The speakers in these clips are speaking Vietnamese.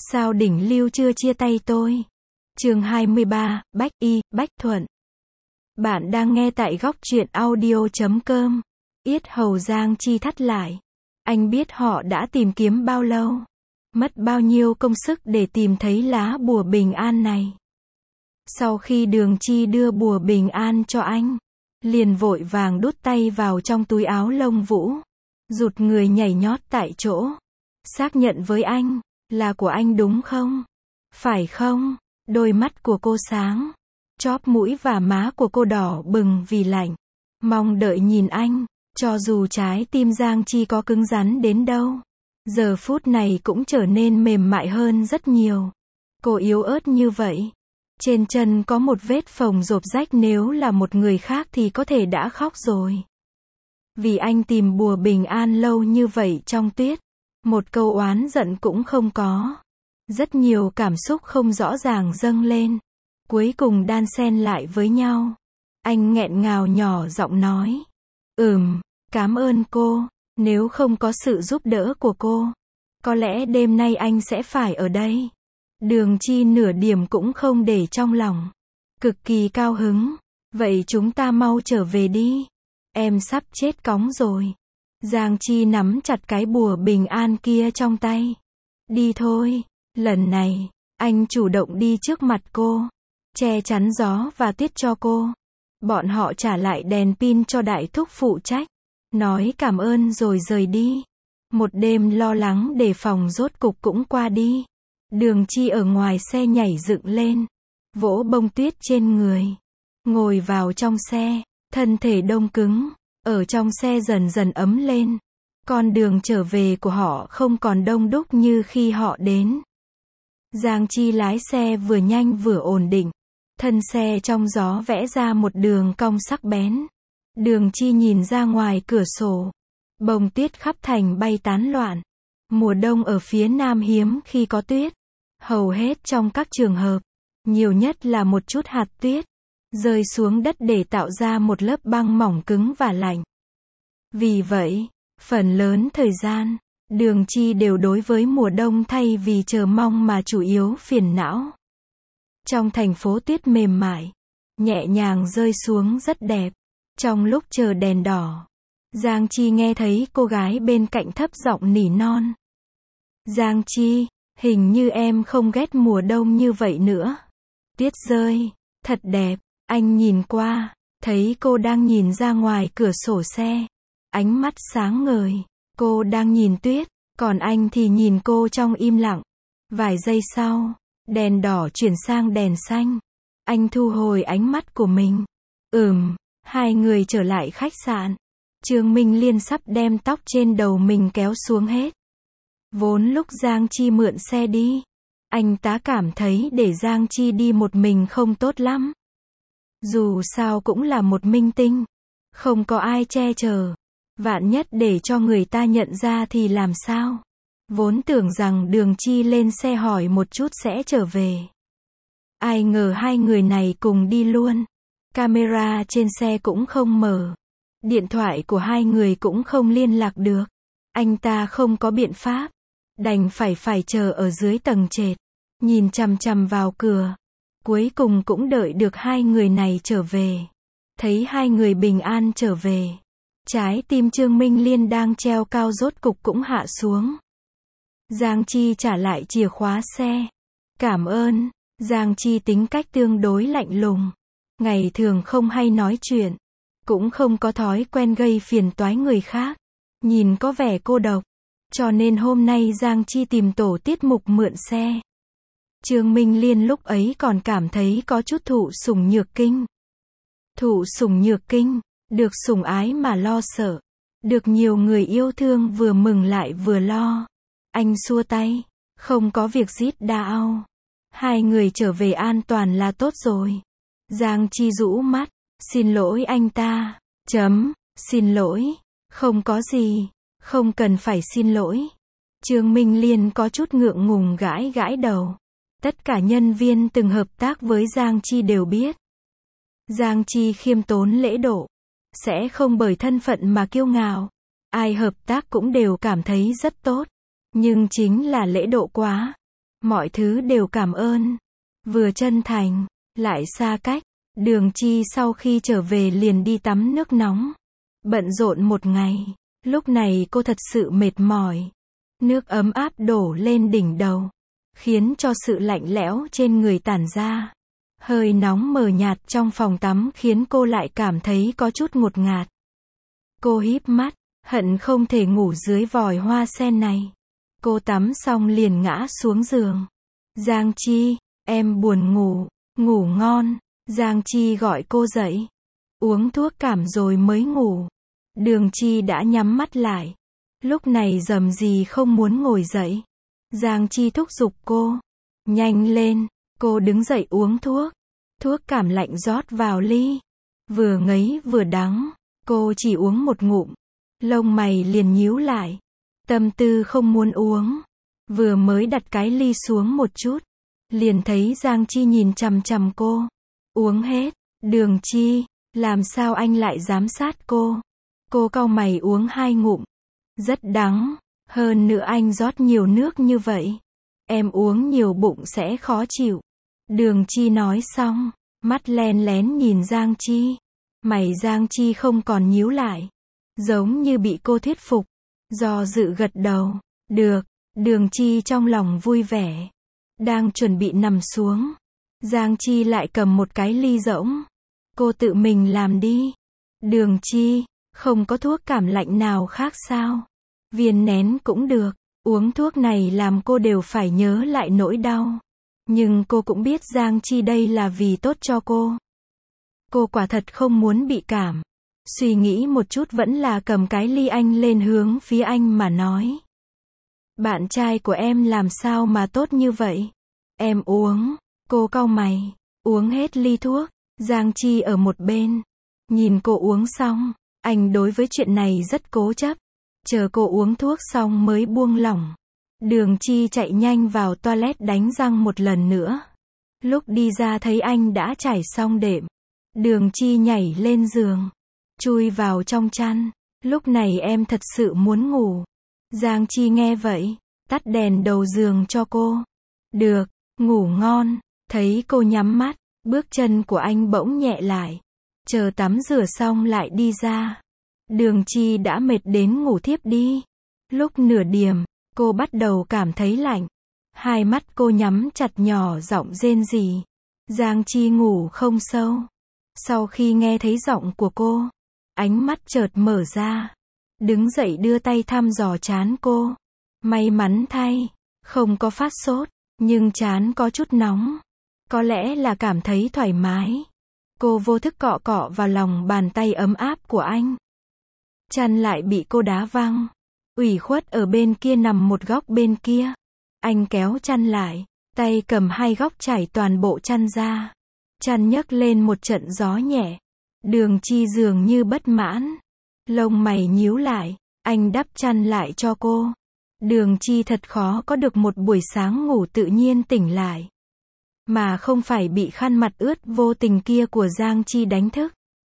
Sao đỉnh lưu chưa chia tay tôi? Chương 23, Bách Y, Bách Thuận. Bạn đang nghe tại góc truyện audio.com. Yết hầu Giang Chi thắt lại. Anh biết họ đã tìm kiếm bao lâu, mất bao nhiêu công sức để tìm thấy lá bùa bình an này. Sau khi Đường Chi đưa bùa bình an cho anh, liền vội vàng đút tay vào trong túi áo lông vũ, rụt người nhảy nhót tại chỗ. Xác nhận với anh, là của anh đúng không? Phải không? Đôi mắt của cô sáng, chóp mũi và má của cô đỏ bừng vì lạnh, mong đợi nhìn anh. Cho dù trái tim Giang Chi có cứng rắn đến đâu, giờ phút này cũng trở nên mềm mại hơn rất nhiều. Cô yếu ớt như vậy. Trên chân có một vết phồng rộp rách, nếu là một người khác thì có thể đã khóc rồi. Vì anh tìm bùa bình an lâu như vậy trong tuyết, một câu oán giận cũng không có. Rất nhiều cảm xúc không rõ ràng dâng lên, cuối cùng đan xen lại với nhau. Anh nghẹn ngào nhỏ giọng nói. Cảm ơn cô, nếu không có sự giúp đỡ của cô, có lẽ đêm nay anh sẽ phải ở đây. Đường Chi nửa điểm cũng không để trong lòng, cực kỳ cao hứng. Vậy chúng ta mau trở về đi, em sắp chết cóng rồi. Giang Chi nắm chặt cái bùa bình an kia trong tay. Đi thôi. Lần này, anh chủ động đi trước mặt cô, che chắn gió và tuyết cho cô. Bọn họ trả lại đèn pin cho đại thúc phụ trách, nói cảm ơn rồi rời đi. Một đêm lo lắng đề phòng rốt cục cũng qua đi. Đường Chi ở ngoài xe nhảy dựng lên, vỗ bông tuyết trên người, ngồi vào trong xe, thân thể đông cứng, ở trong xe dần dần ấm lên. Con đường trở về của họ không còn đông đúc như khi họ đến. Giang Chi lái xe vừa nhanh vừa ổn định, thân xe trong gió vẽ ra một đường cong sắc bén. Đường Chi nhìn ra ngoài cửa sổ, bông tuyết khắp thành bay tán loạn. Mùa đông ở phía Nam hiếm khi có tuyết, hầu hết trong các trường hợp, nhiều nhất là một chút hạt tuyết, rơi xuống đất để tạo ra một lớp băng mỏng cứng và lạnh. Vì vậy, phần lớn thời gian, Đường Chi đều đối với mùa đông thay vì chờ mong mà chủ yếu phiền não. Trong thành phố tuyết mềm mại, nhẹ nhàng rơi xuống rất đẹp. Trong lúc chờ đèn đỏ, Giang Chi nghe thấy cô gái bên cạnh thấp giọng nỉ non. Giang Chi, hình như em không ghét mùa đông như vậy nữa. Tuyết rơi, thật đẹp. Anh nhìn qua, thấy cô đang nhìn ra ngoài cửa sổ xe. Ánh mắt sáng ngời. Cô đang nhìn tuyết, còn anh thì nhìn cô trong im lặng. Vài giây sau, đèn đỏ chuyển sang đèn xanh. Anh thu hồi ánh mắt của mình. Hai người trở lại khách sạn. Trương Minh Liên sắp đem tóc trên đầu mình kéo xuống hết. Vốn lúc Giang Chi mượn xe đi, anh ta cảm thấy để Giang Chi đi một mình không tốt lắm. Dù sao cũng là một minh tinh, không có ai che chở. Vạn nhất để cho người ta nhận ra thì làm sao? Vốn tưởng rằng Đường Chi lên xe hỏi một chút sẽ trở về. Ai ngờ hai người này cùng đi luôn. Camera trên xe cũng không mở. Điện thoại của hai người cũng không liên lạc được. Anh ta không có biện pháp, đành phải chờ ở dưới tầng trệt, nhìn chằm chằm vào cửa. Cuối cùng cũng đợi được hai người này trở về. Thấy hai người bình an trở về, trái tim Trương Minh Liên đang treo cao rốt cục cũng hạ xuống. Giang Chi trả lại chìa khóa xe. Cảm ơn. Giang Chi tính cách tương đối lạnh lùng, ngày thường không hay nói chuyện, cũng không có thói quen gây phiền toái người khác, nhìn có vẻ cô độc, cho nên hôm nay Giang Chi tìm tổ tiết mục mượn xe. Trương Minh Liên lúc ấy còn cảm thấy có chút thụ sủng nhược kinh. Thụ sủng nhược kinh, được sủng ái mà lo sợ, được nhiều người yêu thương vừa mừng lại vừa lo. Anh xua tay, không có việc zít đau. Hai người trở về an toàn là tốt rồi. Giang Chi rũ mắt, xin lỗi anh ta. Xin lỗi, không có gì, không cần phải xin lỗi. Trương Minh Liên có chút ngượng ngùng gãi gãi đầu. Tất cả nhân viên từng hợp tác với Giang Chi đều biết. Giang Chi khiêm tốn lễ độ, sẽ không bởi thân phận mà kiêu ngạo. Ai hợp tác cũng đều cảm thấy rất tốt. Nhưng chính là lễ độ quá. Mọi thứ đều cảm ơn. Vừa chân thành, lại xa cách. Đường Chi sau khi trở về liền đi tắm nước nóng. Bận rộn một ngày. Lúc này cô thật sự mệt mỏi. Nước ấm áp đổ lên đỉnh đầu, khiến cho sự lạnh lẽo trên người tản ra. Hơi nóng mờ nhạt trong phòng tắm khiến cô lại cảm thấy có chút ngột ngạt. Cô híp mắt, hận không thể ngủ dưới vòi hoa sen này. Cô tắm xong liền ngã xuống giường. Giang Chi, em buồn ngủ, ngủ ngon. Giang Chi gọi cô dậy. Uống thuốc cảm rồi mới ngủ. Đường Chi đã nhắm mắt lại. Lúc này dầm gì không muốn ngồi dậy. Giang Chi thúc giục cô. Nhanh lên, cô đứng dậy uống thuốc. Thuốc cảm lạnh rót vào ly. Vừa ngấy vừa đắng. Cô chỉ uống một ngụm. Lông mày liền nhíu lại. Tâm tư không muốn uống. Vừa mới đặt cái ly xuống một chút. Liền thấy Giang Chi nhìn chằm chằm cô. Uống hết. Đường Chi, làm sao anh lại giám sát cô? Cô cau mày uống 2 ngụm. Rất đắng. Hơn nữa anh rót nhiều nước như vậy. Em uống nhiều bụng sẽ khó chịu. Đường Chi nói xong. Mắt len lén nhìn Giang Chi. Mày Giang Chi không còn nhíu lại. Giống như bị cô thuyết phục. Do dự gật đầu. Được. Đường Chi trong lòng vui vẻ. Đang chuẩn bị nằm xuống. Giang Chi lại cầm một cái ly rỗng. Cô tự mình làm đi. Đường Chi, không có thuốc cảm lạnh nào khác sao? Viên nén cũng được. Uống thuốc này làm cô đều phải nhớ lại nỗi đau. Nhưng cô cũng biết Giang Chi đây là vì tốt cho cô. Cô quả thật không muốn bị cảm. Suy nghĩ một chút vẫn là cầm cái ly anh lên hướng phía anh mà nói. Bạn trai của em làm sao mà tốt như vậy? Em uống. Cô cau mày. Uống hết ly thuốc. Giang Chi ở một bên. Nhìn cô uống xong. Anh đối với chuyện này rất cố chấp. Chờ cô uống thuốc xong mới buông lỏng. Đường Chi chạy nhanh vào toilet đánh răng một lần nữa. Lúc đi ra thấy anh đã trải xong đệm. Đường Chi nhảy lên giường. Chui vào trong chăn. Lúc này em thật sự muốn ngủ. Giang Chi nghe vậy. Tắt đèn đầu giường cho cô. Được, ngủ ngon. Thấy cô nhắm mắt. Bước chân của anh bỗng nhẹ lại. Chờ tắm rửa xong lại đi ra. Đường Chi đã mệt đến ngủ thiếp đi. Lúc nửa đêm, cô bắt đầu cảm thấy lạnh. Hai mắt cô nhắm chặt nhỏ giọng rên rỉ. Giang Chi ngủ không sâu. Sau khi nghe thấy giọng của cô, ánh mắt chợt mở ra. Đứng dậy đưa tay thăm dò trán cô. May mắn thay, không có phát sốt, nhưng trán có chút nóng. Có lẽ là cảm thấy thoải mái. Cô vô thức cọ cọ vào lòng bàn tay ấm áp của anh. Chăn lại bị cô đá văng. Ủy khuất ở bên kia nằm một góc bên kia. Anh kéo chăn lại, tay cầm hai góc trải toàn bộ chăn ra. Chăn nhấc lên một trận gió nhẹ. Đường Chi dường như bất mãn. Lông mày nhíu lại, anh đắp chăn lại cho cô. Đường Chi thật khó có được một buổi sáng ngủ tự nhiên tỉnh lại. Mà không phải bị khăn mặt ướt vô tình kia của Giang Chi đánh thức.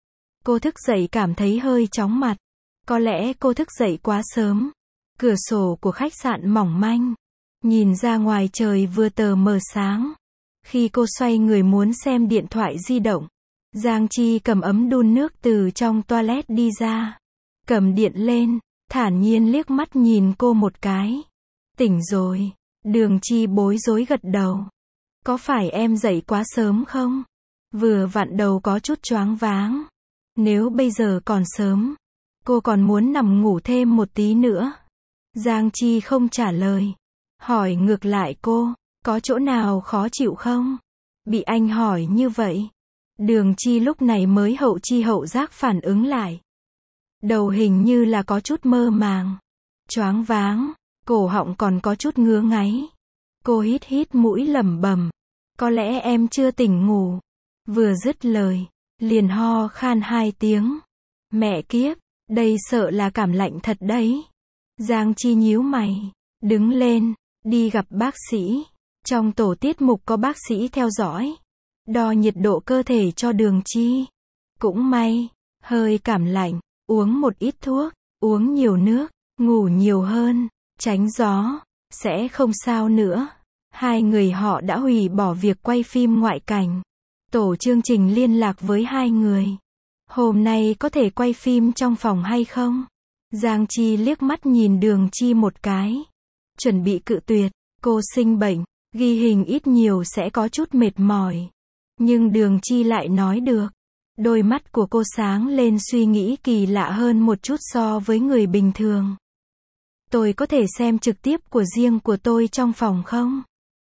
Cô thức dậy cảm thấy hơi chóng mặt. Có lẽ cô thức dậy quá sớm. Cửa sổ của khách sạn mỏng manh. Nhìn ra ngoài trời vừa tờ mờ sáng. Khi cô xoay người muốn xem điện thoại di động, Giang Chi cầm ấm đun nước từ trong toilet đi ra. Cầm điện lên, thản nhiên liếc mắt nhìn cô một cái. Tỉnh rồi. Đường Chi bối rối gật đầu. Có phải em dậy quá sớm không? Vừa vặn đầu có chút choáng váng. Nếu bây giờ còn sớm, cô còn muốn nằm ngủ thêm một tí nữa. Giang Chi không trả lời. Hỏi ngược lại cô, có chỗ nào khó chịu không? Bị anh hỏi như vậy. Đường Chi lúc này mới hậu chi hậu giác phản ứng lại. Đầu hình như là có chút mơ màng. Choáng váng, cổ họng còn có chút ngứa ngáy. Cô hít hít mũi lẩm bẩm. Có lẽ em chưa tỉnh ngủ. Vừa dứt lời, liền ho khan 2 tiếng. Mẹ kiếp, đây sợ là cảm lạnh thật đấy. Giang Chi nhíu mày, đứng lên, đi gặp bác sĩ. Trong tổ tiết mục có bác sĩ theo dõi, đo nhiệt độ cơ thể cho Đường Chi. Cũng may, hơi cảm lạnh, uống một ít thuốc, uống nhiều nước, ngủ nhiều hơn, tránh gió, sẽ không sao nữa. Hai người họ đã hủy bỏ việc quay phim ngoại cảnh. Tổ chương trình liên lạc với hai người. Hôm nay có thể quay phim trong phòng hay không? Giang Chi liếc mắt nhìn Đường Chi một cái. Chuẩn bị cự tuyệt, cô sinh bệnh, ghi hình ít nhiều sẽ có chút mệt mỏi. Nhưng Đường Chi lại nói được. Đôi mắt của cô sáng lên suy nghĩ kỳ lạ hơn một chút so với người bình thường. Tôi có thể xem trực tiếp của riêng của tôi trong phòng không?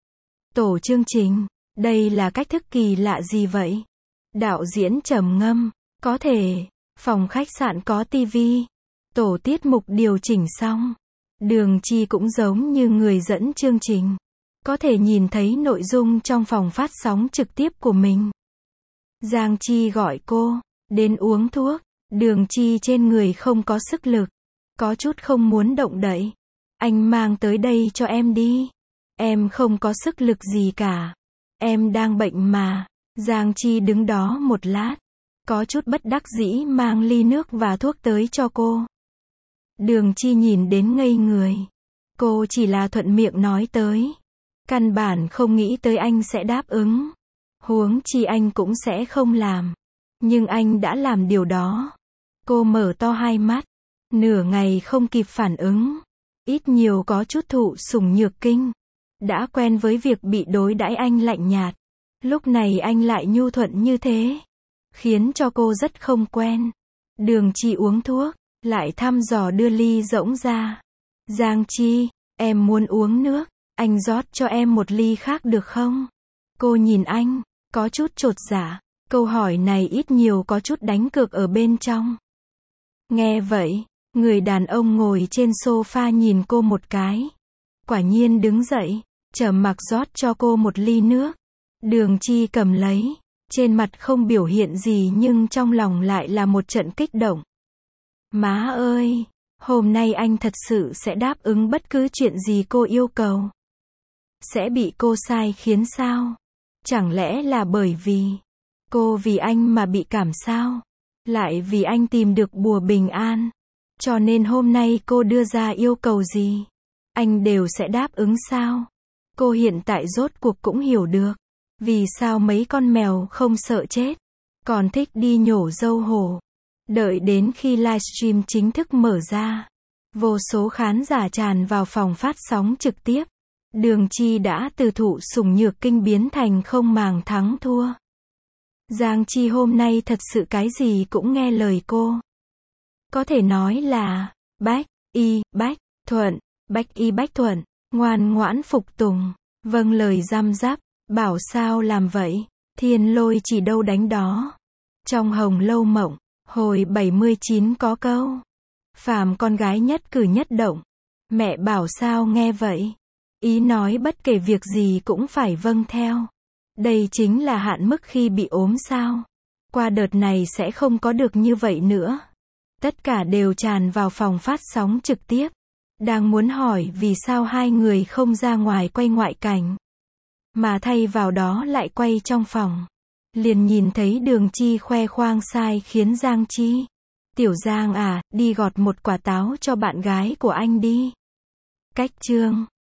Tổ chương trình, đây là cách thức kỳ lạ gì vậy? Đạo diễn trầm ngâm, có thể, phòng khách sạn có tivi. Tổ tiết mục điều chỉnh xong. Đường Chi cũng giống như người dẫn chương trình. Có thể nhìn thấy nội dung trong phòng phát sóng trực tiếp của mình. Giang Chi gọi cô, đến uống thuốc. Đường Chi trên người không có sức lực. Có chút không muốn động đậy. Anh mang tới đây cho em đi. Em không có sức lực gì cả. Em đang bệnh mà. Giang Chi đứng đó một lát. Có chút bất đắc dĩ mang ly nước và thuốc tới cho cô. Đường Chi nhìn đến ngây người. Cô chỉ là thuận miệng nói tới. Căn bản không nghĩ tới anh sẽ đáp ứng. Huống chi anh cũng sẽ không làm. Nhưng anh đã làm điều đó. Cô mở to hai mắt. Nửa ngày không kịp phản ứng. Ít nhiều có chút thụ sủng nhược kinh. Đã quen với việc bị đối đãi anh lạnh nhạt. Lúc này anh lại nhu thuận như thế. Khiến cho cô rất không quen. Đường Chi uống thuốc. Lại thăm dò đưa ly rỗng ra. Giang Chi, em muốn uống nước. Anh rót cho em một ly khác được không? Cô nhìn anh, có chút chột dạ. Câu hỏi này ít nhiều có chút đánh cược ở bên trong. Nghe vậy, người đàn ông ngồi trên sofa nhìn cô một cái. Quả nhiên đứng dậy, trầm mặc rót cho cô một ly nước. Đường Chi cầm lấy, trên mặt không biểu hiện gì nhưng trong lòng lại là một trận kích động. Má ơi, hôm nay anh thật sự sẽ đáp ứng bất cứ chuyện gì cô yêu cầu. Sẽ bị cô sai khiến sao? Chẳng lẽ là bởi vì cô vì anh mà bị cảm sao? Lại vì anh tìm được bùa bình an. Cho nên hôm nay cô đưa ra yêu cầu gì? Anh đều sẽ đáp ứng sao? Cô hiện tại rốt cuộc cũng hiểu được. Vì sao mấy con mèo không sợ chết, còn thích đi nhổ dâu hổ. Đợi đến khi livestream chính thức mở ra, vô số khán giả tràn vào phòng phát sóng trực tiếp. Đường Chi đã từ thụ sủng nhược kinh biến thành không màng thắng thua. Giang Chi hôm nay thật sự cái gì cũng nghe lời cô. Có thể nói là bách y bách thuận, bách y bách thuận, ngoan ngoãn phục tùng, vâng lời răm rắp, bảo sao làm vậy, thiên lôi chỉ đâu đánh đó. Trong Hồng Lâu Mộng, hồi 79 có câu, phàm con gái nhất cử nhất động, mẹ bảo sao nghe vậy. Ý nói bất kể việc gì cũng phải vâng theo. Đây chính là hạn mức khi bị ốm sao. Qua đợt này sẽ không có được như vậy nữa. Tất cả đều tràn vào phòng phát sóng trực tiếp. Đang muốn hỏi vì sao hai người không ra ngoài quay ngoại cảnh. Mà thay vào đó lại quay trong phòng. Liền nhìn thấy Đường Chi khoe khoang sai khiến Giang Chi. Tiểu Giang à, đi gọt một quả táo cho bạn gái của anh đi. Cách chương